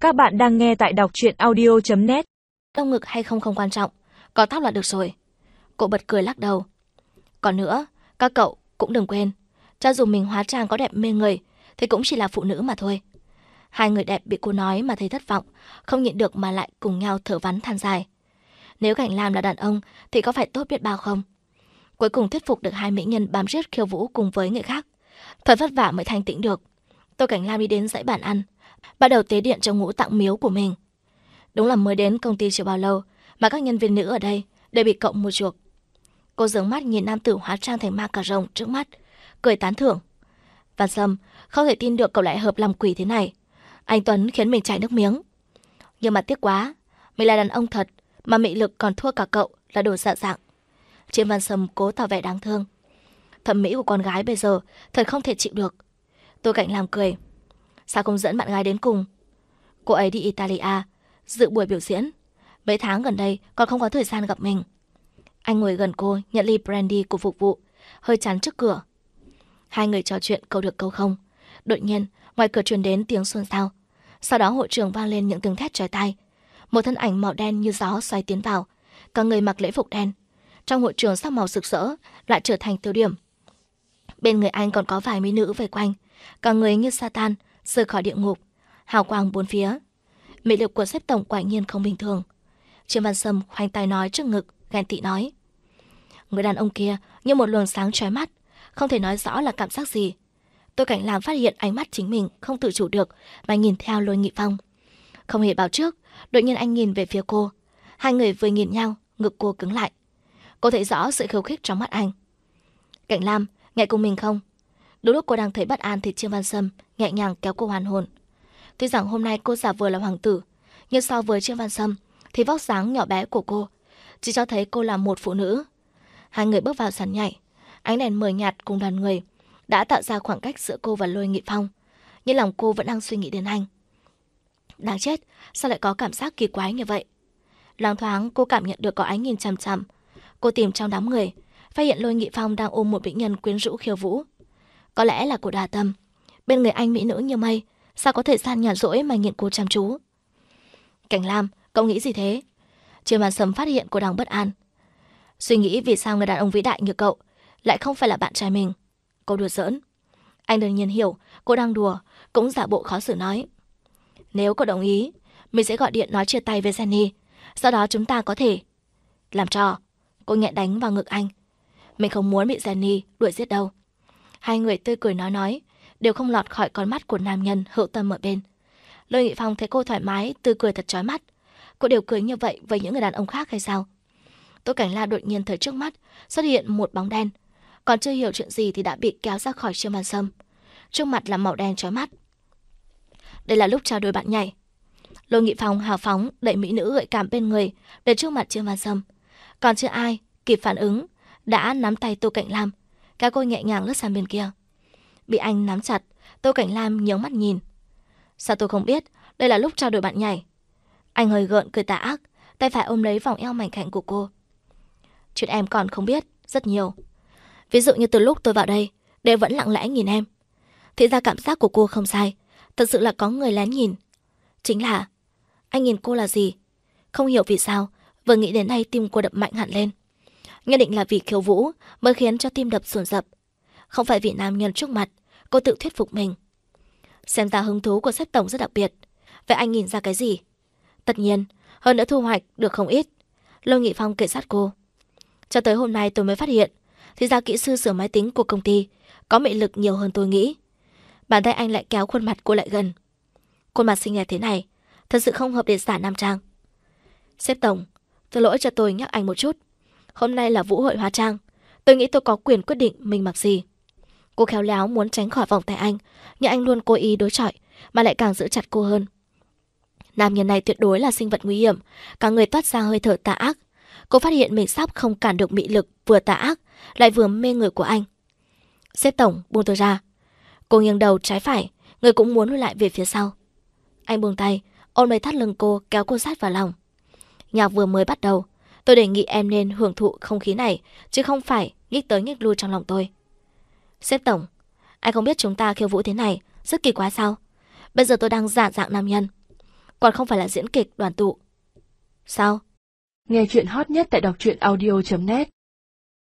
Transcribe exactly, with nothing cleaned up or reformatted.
Các bạn đang nghe tại đọc truyện audio chấm net. Lông ngực hay không không quan trọng, có tóc là được rồi. Cô bật cười lắc đầu. Còn nữa, các cậu cũng đừng quên, cho dù mình hóa trang có đẹp mê người thì cũng chỉ là phụ nữ mà thôi. Hai người đẹp bị cô nói mà thấy thất vọng, không nhịn được mà lại cùng nhau thở vắn than dài. Nếu Cảnh Lam là đàn ông thì có phải tốt biết bao không? Cuối cùng thuyết phục được hai mỹ nhân bám riết khiêu vũ cùng với người khác. Thật vất vả mới thanh tĩnh được. Tô Cảnh Lam đi đến dãy bàn ăn, bắt đầu tế điện cho ngũ tạng miếu của mình. Đúng là mới đến công ty chưa bao lâu mà các nhân viên nữ ở đây đều bị cậu mua chuộc. Cô giương mắt nhìn nam tử hóa trang thành ma cà rồng trước mắt, cười tán thưởng. Văn Sâm, không thể tin được cậu lại hợp làm quỷ thế này. Anh Tuấn khiến mình chảy nước miếng. Nhưng mà tiếc quá, mình là đàn ông thật mà mị lực còn thua cả cậu là đồ dạ dạng. Chiêm Văn Sâm cố tỏ vẻ đáng thương. Thẩm mỹ của con gái bây giờ thật không thể chịu được. Tô Cảnh Lam cười. Sao không dẫn bạn gái đến cùng? Cô ấy đi Italia dự buổi biểu diễn. Mấy tháng gần đây còn không có thời gian gặp mình. Anh ngồi gần cô nhận ly brandy của phục vụ, hơi chán trước cửa. Hai người trò chuyện câu được câu không. Đột nhiên ngoài cửa truyền đến tiếng xôn xao. Sau đó hội trường vang lên những tiếng thét chói tai. Một thân ảnh màu đen như gió xoay tiến vào, cả người mặc lễ phục đen. Trong hội trường sắc màu rực rỡ lại trở thành tiêu điểm. Bên người anh còn có vài mỹ nữ vây quanh, cả người như Satan rời khỏi địa ngục, hào quang bốn phía. Mỹ lực của sếp tổng quả nhiên không bình thường. Chiêm Văn Sâm khoanh tay nói trước ngực, ghen tị nói. Người đàn ông kia như một luồng sáng chói mắt, không thể nói rõ là cảm giác gì. Tôi Cảnh Lam phát hiện ánh mắt chính mình không tự chủ được mà nhìn theo Lôi Nghị Phong. Không hề báo trước, đột nhiên anh nhìn về phía cô. Hai người vừa nhìn nhau, ngực cô cứng lại. Cô thấy rõ sự khiêu khích trong mắt anh. Cảnh Lam, nghe cùng mình không? Đúng lúc cô đang thấy bất an thì Chiêm Văn Sâm nhẹ nhàng kéo cô hoàn hồn. Tuy rằng hôm nay cô giả vờ là hoàng tử, nhưng so với Chiêm Văn Sâm thì vóc dáng nhỏ bé của cô chỉ cho thấy cô là một phụ nữ. Hai người bước vào sàn nhảy, ánh đèn mờ nhạt cùng đoàn người đã tạo ra khoảng cách giữa cô và Lôi Nghị Phong. Nhưng lòng cô vẫn đang suy nghĩ đến anh. Đáng chết, sao lại có cảm giác kỳ quái như vậy? Loáng thoáng cô cảm nhận được có ánh nhìn chằm chằm. Cô tìm trong đám người, phát hiện Lôi Nghị Phong đang ôm một bệnh nhân quyến rũ khiêu vũ. Có lẽ là cô đa tâm. Bên người anh mỹ nữ như mây, sao có thời gian nhàn rỗi mà nhìn cô chăm chú? Cảnh Lam, cậu nghĩ gì thế? Chiêm Văn Sâm phát hiện cô đang bất an. Suy nghĩ vì sao người đàn ông vĩ đại như cậu lại không phải là bạn trai mình. Cô đùa giỡn. Anh đương nhiên hiểu cô đang đùa, cũng giả bộ khó xử nói. Nếu cậu đồng ý, mình sẽ gọi điện nói chia tay với Jenny. Sau đó chúng ta có thể làm trò. Cô nhẹ đánh vào ngực anh. Mình không muốn bị Jenny đuổi giết đâu. Hai người tươi cười nói nói đều không lọt khỏi con mắt của nam nhân hữu tâm ở bên. Lôi Nghị Phong thấy cô thoải mái, tươi cười thật chói mắt. Cô đều cười như vậy với những người đàn ông khác hay sao? Tô Cảnh Lam đột nhiên thấy trước mắt xuất hiện một bóng đen, còn chưa hiểu chuyện gì thì đã bị kéo ra khỏi Chiêm Văn Sâm. Trước mặt là màu đen chói mắt. Đây là lúc trao đổi bạn nhảy. Lôi Nghị Phong hào phóng đẩy mỹ nữ gợi cảm bên người đến trước mặt Chiêm Văn Sâm. Còn chưa ai kịp phản ứng đã nắm tay Tô Cảnh Lam, kéo cô nhẹ nhàng lướt sang bên kia. Bị anh nắm chặt, Tô Cảnh Lam nhướng mắt nhìn. Sao tôi không biết đây là lúc trao đổi bạn nhảy? Anh hơi gợn cười tà ác, tay phải ôm lấy vòng eo mảnh khảnh của cô. Chuyện em còn không biết rất nhiều. Ví dụ như từ lúc tôi vào đây đều vẫn lặng lẽ nhìn em. Thì ra cảm giác của cô không sai, thật sự là có người lén nhìn. Chính là anh nhìn cô là gì? Không hiểu vì sao vừa nghĩ đến đây tim cô đập mạnh hẳn lên. Nhất định là vì khiêu vũ mới khiến cho tim đập dồn dập. Không phải vì nam nhân trước mặt cô tự thuyết phục mình. Xem ra hứng thú của sếp tổng rất đặc biệt. Vậy anh nhìn ra cái gì? Tất nhiên, hơn nữa thu hoạch được không ít. Lôi Nghị Phong kể sát cô. Cho tới hôm nay tôi mới phát hiện, thì ra kỹ sư sửa máy tính của công ty có mị lực nhiều hơn tôi nghĩ. Bàn tay anh lại kéo khuôn mặt cô lại gần. Khuôn mặt xinh đẹp thế này thật sự không hợp để giả nam trang. Sếp tổng, tôi lỗi cho tôi nhắc anh một chút. Hôm nay là vũ hội hóa trang, tôi nghĩ tôi có quyền quyết định mình mặc gì. Cô khéo léo muốn tránh khỏi vòng tay anh, nhưng anh luôn cố ý đối chọi mà lại càng giữ chặt cô hơn. Nam nhân này tuyệt đối là sinh vật nguy hiểm, cả người toát ra hơi thở tà ác. Cô phát hiện mình sắp không cản được mị lực vừa tà ác lại vừa mê người của anh. Sếp tổng, buông tôi ra. Cô nghiêng đầu trái phải, người cũng muốn lùi lại về phía sau. Anh buông tay, ôm lấy thắt lưng cô, kéo cô sát vào lòng. Nhạc vừa mới bắt đầu, tôi đề nghị em nên hưởng thụ không khí này, chứ không phải nhích tới nhích lui trong lòng tôi. Sếp tổng, anh không biết chúng ta khiêu vũ thế này rất kỳ quái sao? Bây giờ tôi đang giả dạng nam nhân. còn không phải là diễn kịch, Đoàn Tụ. Sao? Nghe chuyện hot nhất tại đọc truyện audio chấm net.